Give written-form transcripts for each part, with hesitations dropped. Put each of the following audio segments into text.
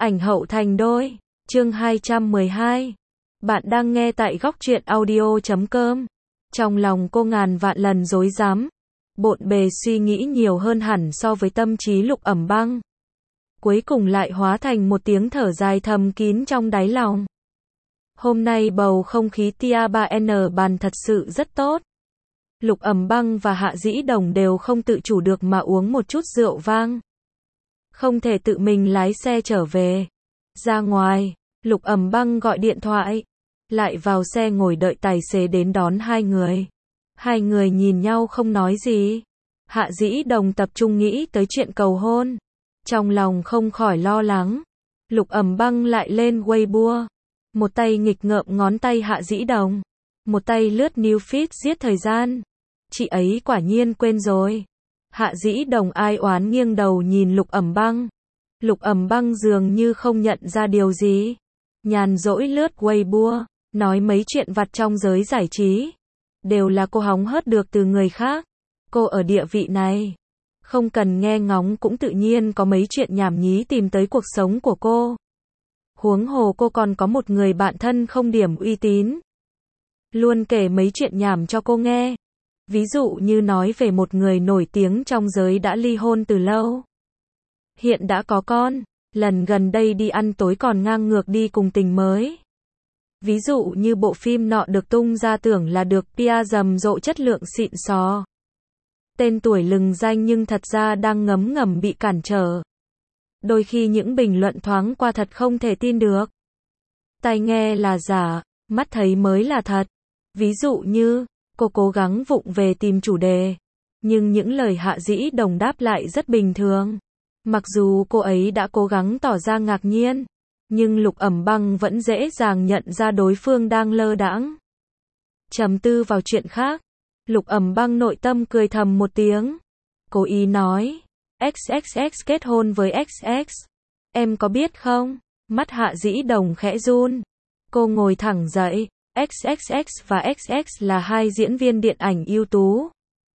Ảnh hậu thành đôi. Chương 212. Bạn đang nghe tại góc truyện audio.com. Trong lòng cô ngàn vạn lần rối rắm, bộn bề suy nghĩ nhiều hơn hẳn so với tâm trí Lục Ẩm Băng. Cuối cùng lại hóa thành một tiếng thở dài thầm kín trong đáy lòng. Hôm nay bầu không khí tia 3N bàn thật sự rất tốt. Lục Ẩm Băng và Hạ Dĩ Đồng đều không tự chủ được mà uống một chút rượu vang. Không thể tự mình lái xe trở về. Ra ngoài, Lục Ẩm Băng gọi điện thoại, lại vào xe ngồi đợi tài xế đến đón hai người. Hai người nhìn nhau không nói gì. Hạ Dĩ Đồng tập trung nghĩ tới chuyện cầu hôn. Trong lòng không khỏi lo lắng. Lục Ẩm Băng lại lên Weibo. Một tay nghịch ngợm ngón tay Hạ Dĩ Đồng. Một tay lướt new feed giết thời gian. Chị ấy quả nhiên quên rồi. Hạ Dĩ Đồng ai oán nghiêng đầu nhìn Lục Ẩm Băng. Lục Ẩm Băng dường như không nhận ra điều gì. Nhàn rỗi lướt Weibo, nói mấy chuyện vặt trong giới giải trí. Đều là cô hóng hớt được từ người khác. Cô ở địa vị này, không cần nghe ngóng cũng tự nhiên có mấy chuyện nhảm nhí tìm tới cuộc sống của cô. Huống hồ cô còn có một người bạn thân không điểm uy tín. Luôn kể mấy chuyện nhảm cho cô nghe. Ví dụ như nói về một người nổi tiếng trong giới đã ly hôn từ lâu. Hiện đã có con, lần gần đây đi ăn tối còn ngang ngược đi cùng tình mới. Ví dụ như bộ phim nọ được tung ra tưởng là được PR rầm rộ chất lượng xịn sò. Tên tuổi lừng danh nhưng thật ra đang ngấm ngầm bị cản trở. Đôi khi những bình luận thoáng qua thật không thể tin được. Tai nghe là giả, mắt thấy mới là thật. Ví dụ như, cô cố gắng vụng về tìm chủ đề. Nhưng những lời Hạ Dĩ Đồng đáp lại rất bình thường. Mặc dù cô ấy đã cố gắng tỏ ra ngạc nhiên, nhưng Lục Ẩm Băng vẫn dễ dàng nhận ra đối phương đang lơ đãng. Trầm tư vào chuyện khác, Lục Ẩm Băng nội tâm cười thầm một tiếng. Cố ý nói, XXX kết hôn với XX. Em có biết không? Mắt Hạ Dĩ Đồng khẽ run. Cô ngồi thẳng dậy. XXX và XX là hai diễn viên điện ảnh ưu tú.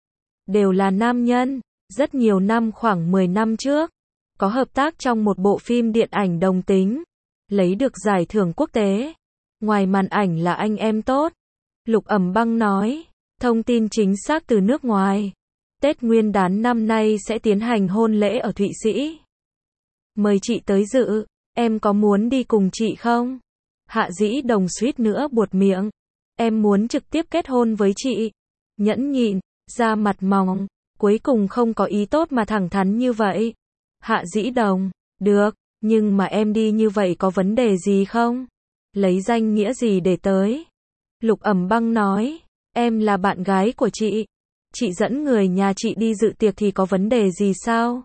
Đều là nam nhân. Rất nhiều năm, khoảng 10 năm trước, có hợp tác trong một bộ phim điện ảnh đồng tính, lấy được giải thưởng quốc tế. Ngoài màn ảnh là anh em tốt. Lục Ẩm Băng nói, thông tin chính xác từ nước ngoài. Tết Nguyên đán năm nay sẽ tiến hành hôn lễ ở Thụy Sĩ. Mời chị tới dự, em có muốn đi cùng chị không? Hạ Dĩ Đồng suýt nữa buột miệng. Em muốn trực tiếp kết hôn với chị. Nhẫn nhịn, da mặt mỏng, cuối cùng không có ý tốt mà thẳng thắn như vậy. Hạ Dĩ Đồng, được, nhưng mà em đi như vậy có vấn đề gì không? Lấy danh nghĩa gì để tới? Lục Ẩm Băng nói, em là bạn gái của chị. Chị dẫn người nhà chị đi dự tiệc thì có vấn đề gì sao?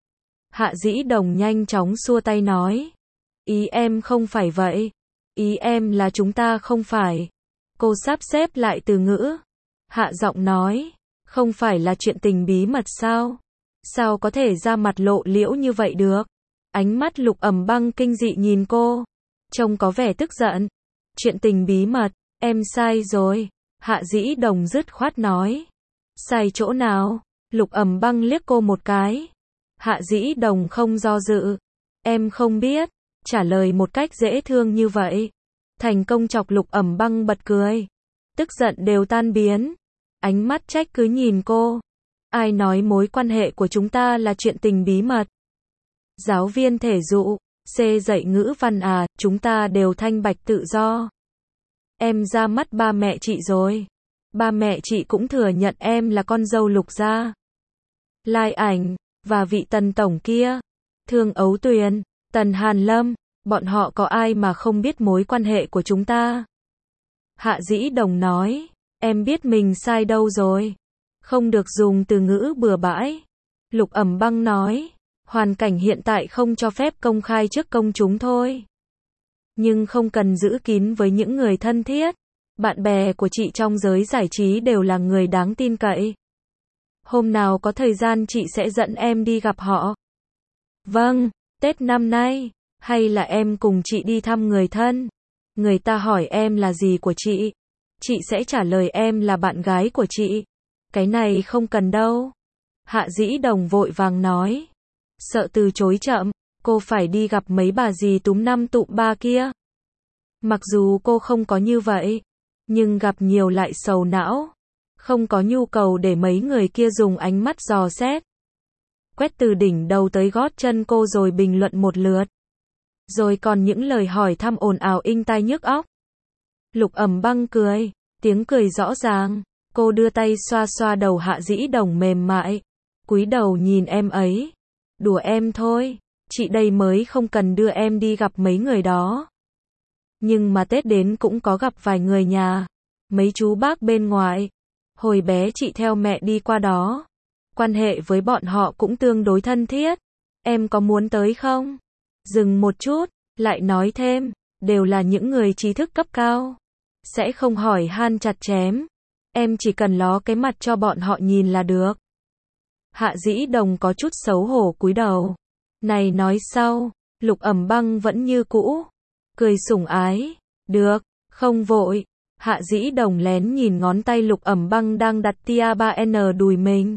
Hạ Dĩ Đồng nhanh chóng xua tay nói, ý em không phải vậy. Ý em là chúng ta không phải. Cô sắp xếp lại từ ngữ. Hạ giọng nói, không phải là chuyện tình bí mật sao? Sao có thể ra mặt lộ liễu như vậy được? Ánh mắt Lục Ẩm Băng kinh dị nhìn cô. Trông có vẻ tức giận. Chuyện tình bí mật, em sai rồi. Hạ Dĩ Đồng dứt khoát nói. Sai chỗ nào? Lục Ẩm Băng liếc cô một cái. Hạ Dĩ Đồng không do dự. Em không biết. Trả lời một cách dễ thương như vậy. Thành công chọc Lục Ẩm Băng bật cười. Tức giận đều tan biến. Ánh mắt trách cứ nhìn cô. Ai nói mối quan hệ của chúng ta là chuyện tình bí mật? Giáo viên thể dục, C dạy ngữ văn à, chúng ta đều thanh bạch tự do. Em ra mắt ba mẹ chị rồi. Ba mẹ chị cũng thừa nhận em là con dâu Lục gia. Lai Ảnh, và vị Tần tổng kia, Thương Ấu Tuyền, Tần Hàn Lâm, bọn họ có ai mà không biết mối quan hệ của chúng ta? Hạ Dĩ Đồng nói, em biết mình sai đâu rồi. Không được dùng từ ngữ bừa bãi. Lục Ẩm Băng nói, hoàn cảnh hiện tại không cho phép công khai trước công chúng thôi. Nhưng không cần giữ kín với những người thân thiết. Bạn bè của chị trong giới giải trí đều là người đáng tin cậy. Hôm nào có thời gian chị sẽ dẫn em đi gặp họ. Vâng, Tết năm nay, hay là em cùng chị đi thăm người thân. Người ta hỏi em là gì của chị sẽ trả lời em là bạn gái của chị. Cái này không cần đâu. Hạ Dĩ Đồng vội vàng nói. Sợ từ chối chậm, cô phải đi gặp mấy bà dì túm năm tụm ba kia. Mặc dù cô không có như vậy, nhưng gặp nhiều lại sầu não. Không có nhu cầu để mấy người kia dùng ánh mắt dò xét. Quét từ đỉnh đầu tới gót chân cô rồi bình luận một lượt. Rồi còn những lời hỏi thăm ồn ào inh tai nhức óc. Lục Ẩm Băng cười, tiếng cười rõ ràng. Cô đưa tay xoa xoa đầu Hạ Dĩ Đồng mềm mại. Cúi đầu nhìn em ấy. Đùa em thôi, chị đây mới không cần đưa em đi gặp mấy người đó. Nhưng mà Tết đến cũng có gặp vài người nhà. Mấy chú bác bên ngoài. Hồi bé chị theo mẹ đi qua đó. Quan hệ với bọn họ cũng tương đối thân thiết. Em có muốn tới không? Dừng một chút, lại nói thêm, đều là những người trí thức cấp cao. Sẽ không hỏi han chặt chém. Em chỉ cần ló cái mặt cho bọn họ nhìn là được. Hạ Dĩ Đồng có chút xấu hổ cúi đầu. Này nói sau, Lục Ẩm Băng vẫn như cũ. Cười sủng ái. Được, không vội. Hạ Dĩ Đồng lén nhìn ngón tay Lục Ẩm Băng đang đặt tia 3N đùi mình.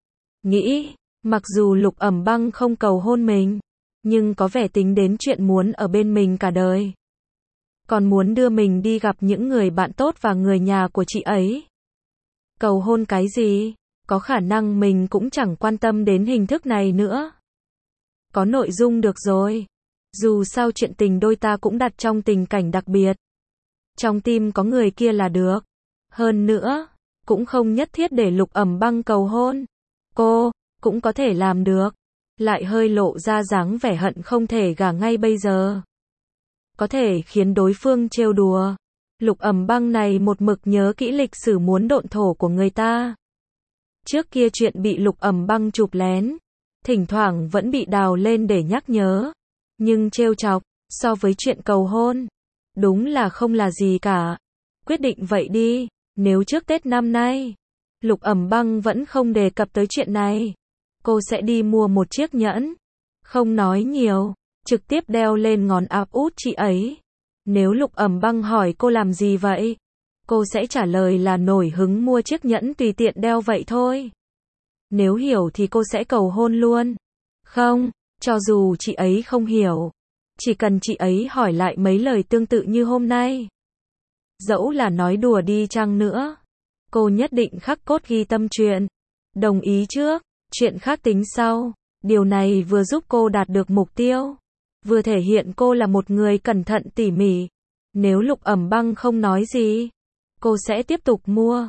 Nghĩ, mặc dù Lục Ẩm Băng không cầu hôn mình, nhưng có vẻ tính đến chuyện muốn ở bên mình cả đời. Còn muốn đưa mình đi gặp những người bạn tốt và người nhà của chị ấy. Cầu hôn cái gì? Có khả năng mình cũng chẳng quan tâm đến hình thức này nữa. Có nội dung được rồi. Dù sao chuyện tình đôi ta cũng đặt trong tình cảnh đặc biệt. Trong tim có người kia là được. Hơn nữa, cũng không nhất thiết để Lục Ẩm Băng cầu hôn. Cô cũng có thể làm được. Lại hơi lộ ra dáng vẻ hận không thể gả ngay bây giờ. Có thể khiến đối phương trêu đùa. Lục Ẩm Băng này một mực nhớ kỹ lịch sử muốn độn thổ của người ta. Trước kia chuyện bị Lục Ẩm Băng chụp lén, thỉnh thoảng vẫn bị đào lên để nhắc nhớ. Nhưng trêu chọc, so với chuyện cầu hôn, đúng là không là gì cả. Quyết định vậy đi, nếu trước Tết năm nay, Lục Ẩm Băng vẫn không đề cập tới chuyện này, cô sẽ đi mua một chiếc nhẫn. Không nói nhiều, trực tiếp đeo lên ngón áp út chị ấy. Nếu Lục Ẩm Băng hỏi cô làm gì vậy, cô sẽ trả lời là nổi hứng mua chiếc nhẫn tùy tiện đeo vậy thôi. Nếu hiểu thì cô sẽ cầu hôn luôn. Không, cho dù chị ấy không hiểu, chỉ cần chị ấy hỏi lại mấy lời tương tự như hôm nay. Dẫu là nói đùa đi chăng nữa, cô nhất định khắc cốt ghi tâm chuyện. Đồng ý trước, chuyện khác tính sau. Điều này vừa giúp cô đạt được mục tiêu, vừa thể hiện cô là một người cẩn thận tỉ mỉ. Nếu Lục Ẩm Băng không nói gì, cô sẽ tiếp tục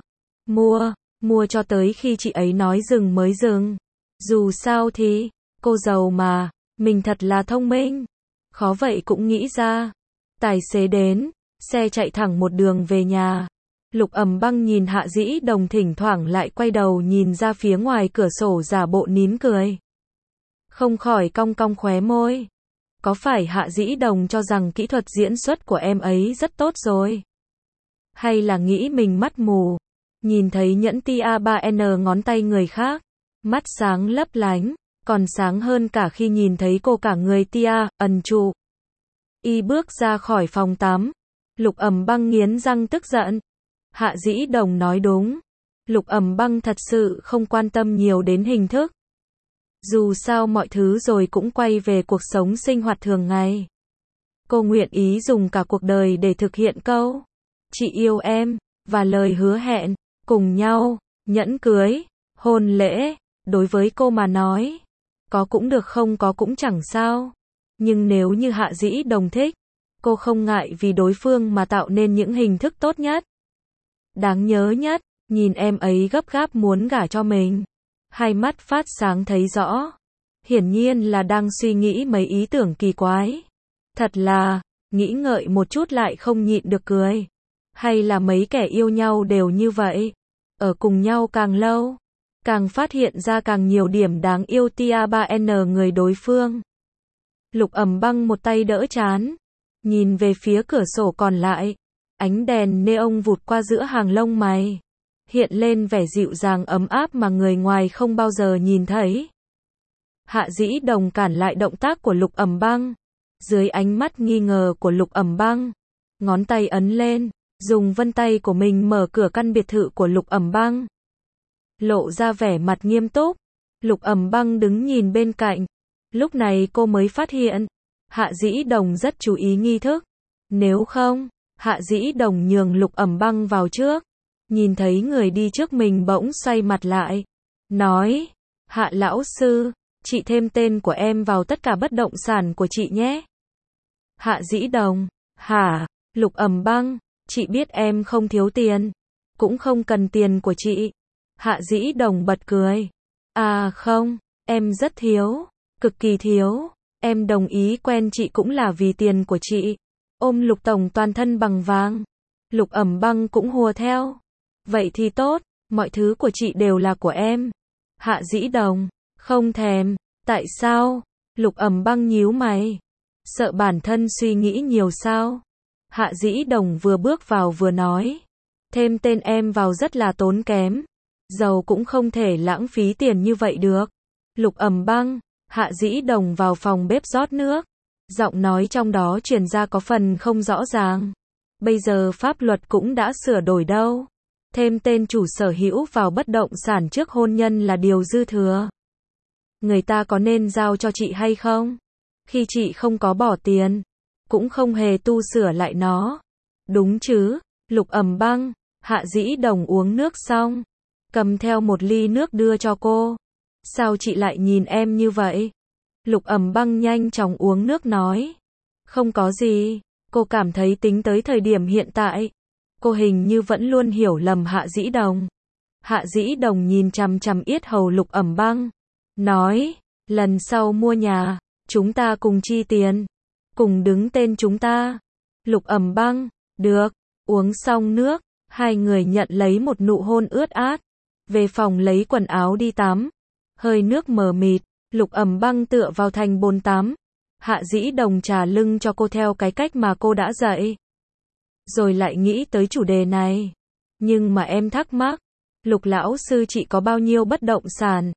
mua cho tới khi chị ấy nói dừng mới dừng. Dù sao thì, cô giàu mà, mình thật là thông minh. Khó vậy cũng nghĩ ra. Tài xế đến, xe chạy thẳng một đường về nhà. Lục Ẩm Băng nhìn Hạ Dĩ Đồng thỉnh thoảng lại quay đầu nhìn ra phía ngoài cửa sổ giả bộ nín cười. Không khỏi cong cong khóe môi. Có phải Hạ Dĩ Đồng cho rằng kỹ thuật diễn xuất của em ấy rất tốt rồi? Hay là nghĩ mình mắt mù? Nhìn thấy nhẫn tia 3N ngón tay người khác, mắt sáng lấp lánh, còn sáng hơn cả khi nhìn thấy cô cả người tia, ẩn trụ. Y bước ra khỏi phòng tắm. Lục Ẩm Băng nghiến răng tức giận. Hạ Dĩ Đồng nói đúng. Lục Ẩm Băng thật sự không quan tâm nhiều đến hình thức. Dù sao mọi thứ rồi cũng quay về cuộc sống sinh hoạt thường ngày. Cô nguyện ý dùng cả cuộc đời để thực hiện câu "chị yêu em" và lời hứa hẹn cùng nhau, nhẫn cưới, hôn lễ. Đối với cô mà nói, có cũng được không có cũng chẳng sao. Nhưng nếu như Hạ Dĩ Đồng thích, cô không ngại vì đối phương mà tạo nên những hình thức tốt nhất, đáng nhớ nhất. Nhìn em ấy gấp gáp muốn gả cho mình, hai mắt phát sáng thấy rõ. Hiển nhiên là đang suy nghĩ mấy ý tưởng kỳ quái. Thật là, nghĩ ngợi một chút lại không nhịn được cười. Hay là mấy kẻ yêu nhau đều như vậy. Ở cùng nhau càng lâu, càng phát hiện ra càng nhiều điểm đáng yêu tia 3N người đối phương. Lục Ẩm Băng một tay đỡ trán, nhìn về phía cửa sổ còn lại. Ánh đèn neon vụt qua giữa hàng lông mày, hiện lên vẻ dịu dàng ấm áp mà người ngoài không bao giờ nhìn thấy. Hạ Dĩ Đồng cản lại động tác của Lục Ẩm Băng. Dưới ánh mắt nghi ngờ của Lục Ẩm Băng, ngón tay ấn lên, dùng vân tay của mình mở cửa căn biệt thự của Lục Ẩm Băng. Lộ ra vẻ mặt nghiêm túc. Lục Ẩm Băng đứng nhìn bên cạnh, Lúc này cô mới phát hiện, Hạ Dĩ Đồng rất chú ý nghi thức. Nếu không, Hạ Dĩ Đồng nhường Lục Ẩm Băng vào trước. Nhìn thấy người đi trước mình bỗng xoay mặt lại. Nói, Hạ lão sư, chị thêm tên của em vào tất cả bất động sản của chị nhé. Hạ Dĩ Đồng, hả, Lục Ẩm Băng, chị biết em không thiếu tiền. Cũng không cần tiền của chị. Hạ Dĩ Đồng bật cười. À không, em rất thiếu, cực kỳ thiếu. Em đồng ý quen chị cũng là vì tiền của chị. Ôm Lục Tổng toàn thân bằng vàng. Lục Ẩm Băng cũng hùa theo. Vậy thì tốt, mọi thứ của chị đều là của em. Hạ Dĩ Đồng, không thèm. Tại sao? Lục Ẩm Băng nhíu mày. Sợ bản thân suy nghĩ nhiều sao? Hạ Dĩ Đồng vừa bước vào vừa nói. Thêm tên em vào rất là tốn kém. Giàu cũng không thể lãng phí tiền như vậy được. Lục Ẩm Băng, Hạ Dĩ Đồng vào phòng bếp rót nước. Giọng nói trong đó truyền ra có phần không rõ ràng. Bây giờ pháp luật cũng đã sửa đổi đâu. Thêm tên chủ sở hữu vào bất động sản trước hôn nhân là điều dư thừa. Người ta có nên giao cho chị hay không? Khi chị không có bỏ tiền, cũng không hề tu sửa lại nó. Đúng chứ? Lục Ẩm Băng, Hạ Dĩ Đồng uống nước xong, cầm theo một ly nước đưa cho cô. Sao chị lại nhìn em như vậy? Lục Ẩm Băng nhanh chóng uống nước nói. Không có gì, cô cảm thấy tính tới thời điểm hiện tại, cô hình như vẫn luôn hiểu lầm Hạ Dĩ Đồng. Hạ Dĩ Đồng nhìn chằm chằm yết hầu Lục Ẩm Băng. Nói, lần sau mua nhà, chúng ta cùng chi tiền. Cùng đứng tên chúng ta. Lục Ẩm Băng, được, uống xong nước, hai người nhận lấy một nụ hôn ướt át. Về phòng lấy quần áo đi tắm. Hơi nước mờ mịt, Lục Ẩm Băng tựa vào thành bồn tắm. Hạ Dĩ Đồng trà lưng cho cô theo cái cách mà cô đã dạy. Rồi lại nghĩ tới chủ đề này. Nhưng mà em thắc mắc, Lục lão sư chị có bao nhiêu bất động sản?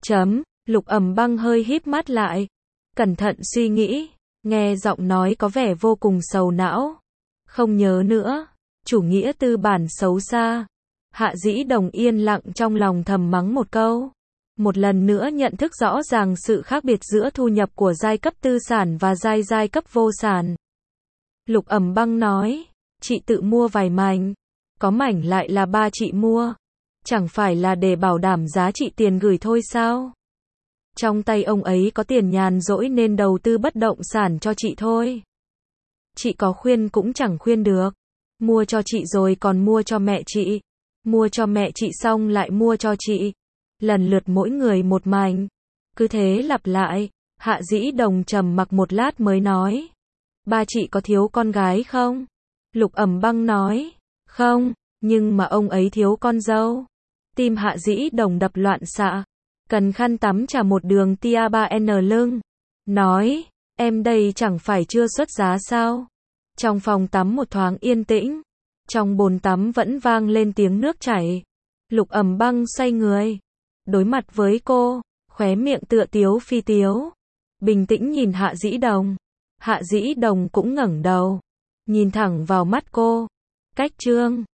Lục Ẩm Băng hơi híp mắt lại. Cẩn thận suy nghĩ, nghe giọng nói có vẻ vô cùng sầu não. Không nhớ nữa, chủ nghĩa tư bản xấu xa. Hạ Dĩ Đồng yên lặng trong lòng thầm mắng một câu. Một lần nữa nhận thức rõ ràng sự khác biệt giữa thu nhập của giai cấp tư sản và giai cấp vô sản. Lục Ẩm Băng nói, chị tự mua vài mảnh, có mảnh lại là ba chị mua. Chẳng phải là để bảo đảm giá trị tiền gửi thôi sao? Trong tay ông ấy có tiền nhàn rỗi nên đầu tư bất động sản cho chị thôi. Chị có khuyên cũng chẳng khuyên được. Mua cho chị rồi còn mua cho mẹ chị. Mua cho mẹ chị xong lại mua cho chị. Lần lượt mỗi người một mảnh. Cứ thế lặp lại. Hạ Dĩ Đồng trầm mặc một lát mới nói. Ba chị có thiếu con gái không? Lục Ẩm Băng nói. Không, nhưng mà ông ấy thiếu con dâu. Tim Hạ Dĩ Đồng đập loạn xạ. Cần khăn tắm chà một đường tia 3N lưng. Nói, em đây chẳng phải chưa xuất giá sao? Trong phòng tắm một thoáng yên tĩnh. Trong bồn tắm vẫn vang lên tiếng nước chảy. Lục Ẩm Băng xoay người. Đối mặt với cô, khóe miệng tựa tiếu phi tiếu. Bình tĩnh nhìn Hạ Dĩ Đồng. Hạ Dĩ Đồng cũng ngẩng đầu. Nhìn thẳng vào mắt cô. Cách trương.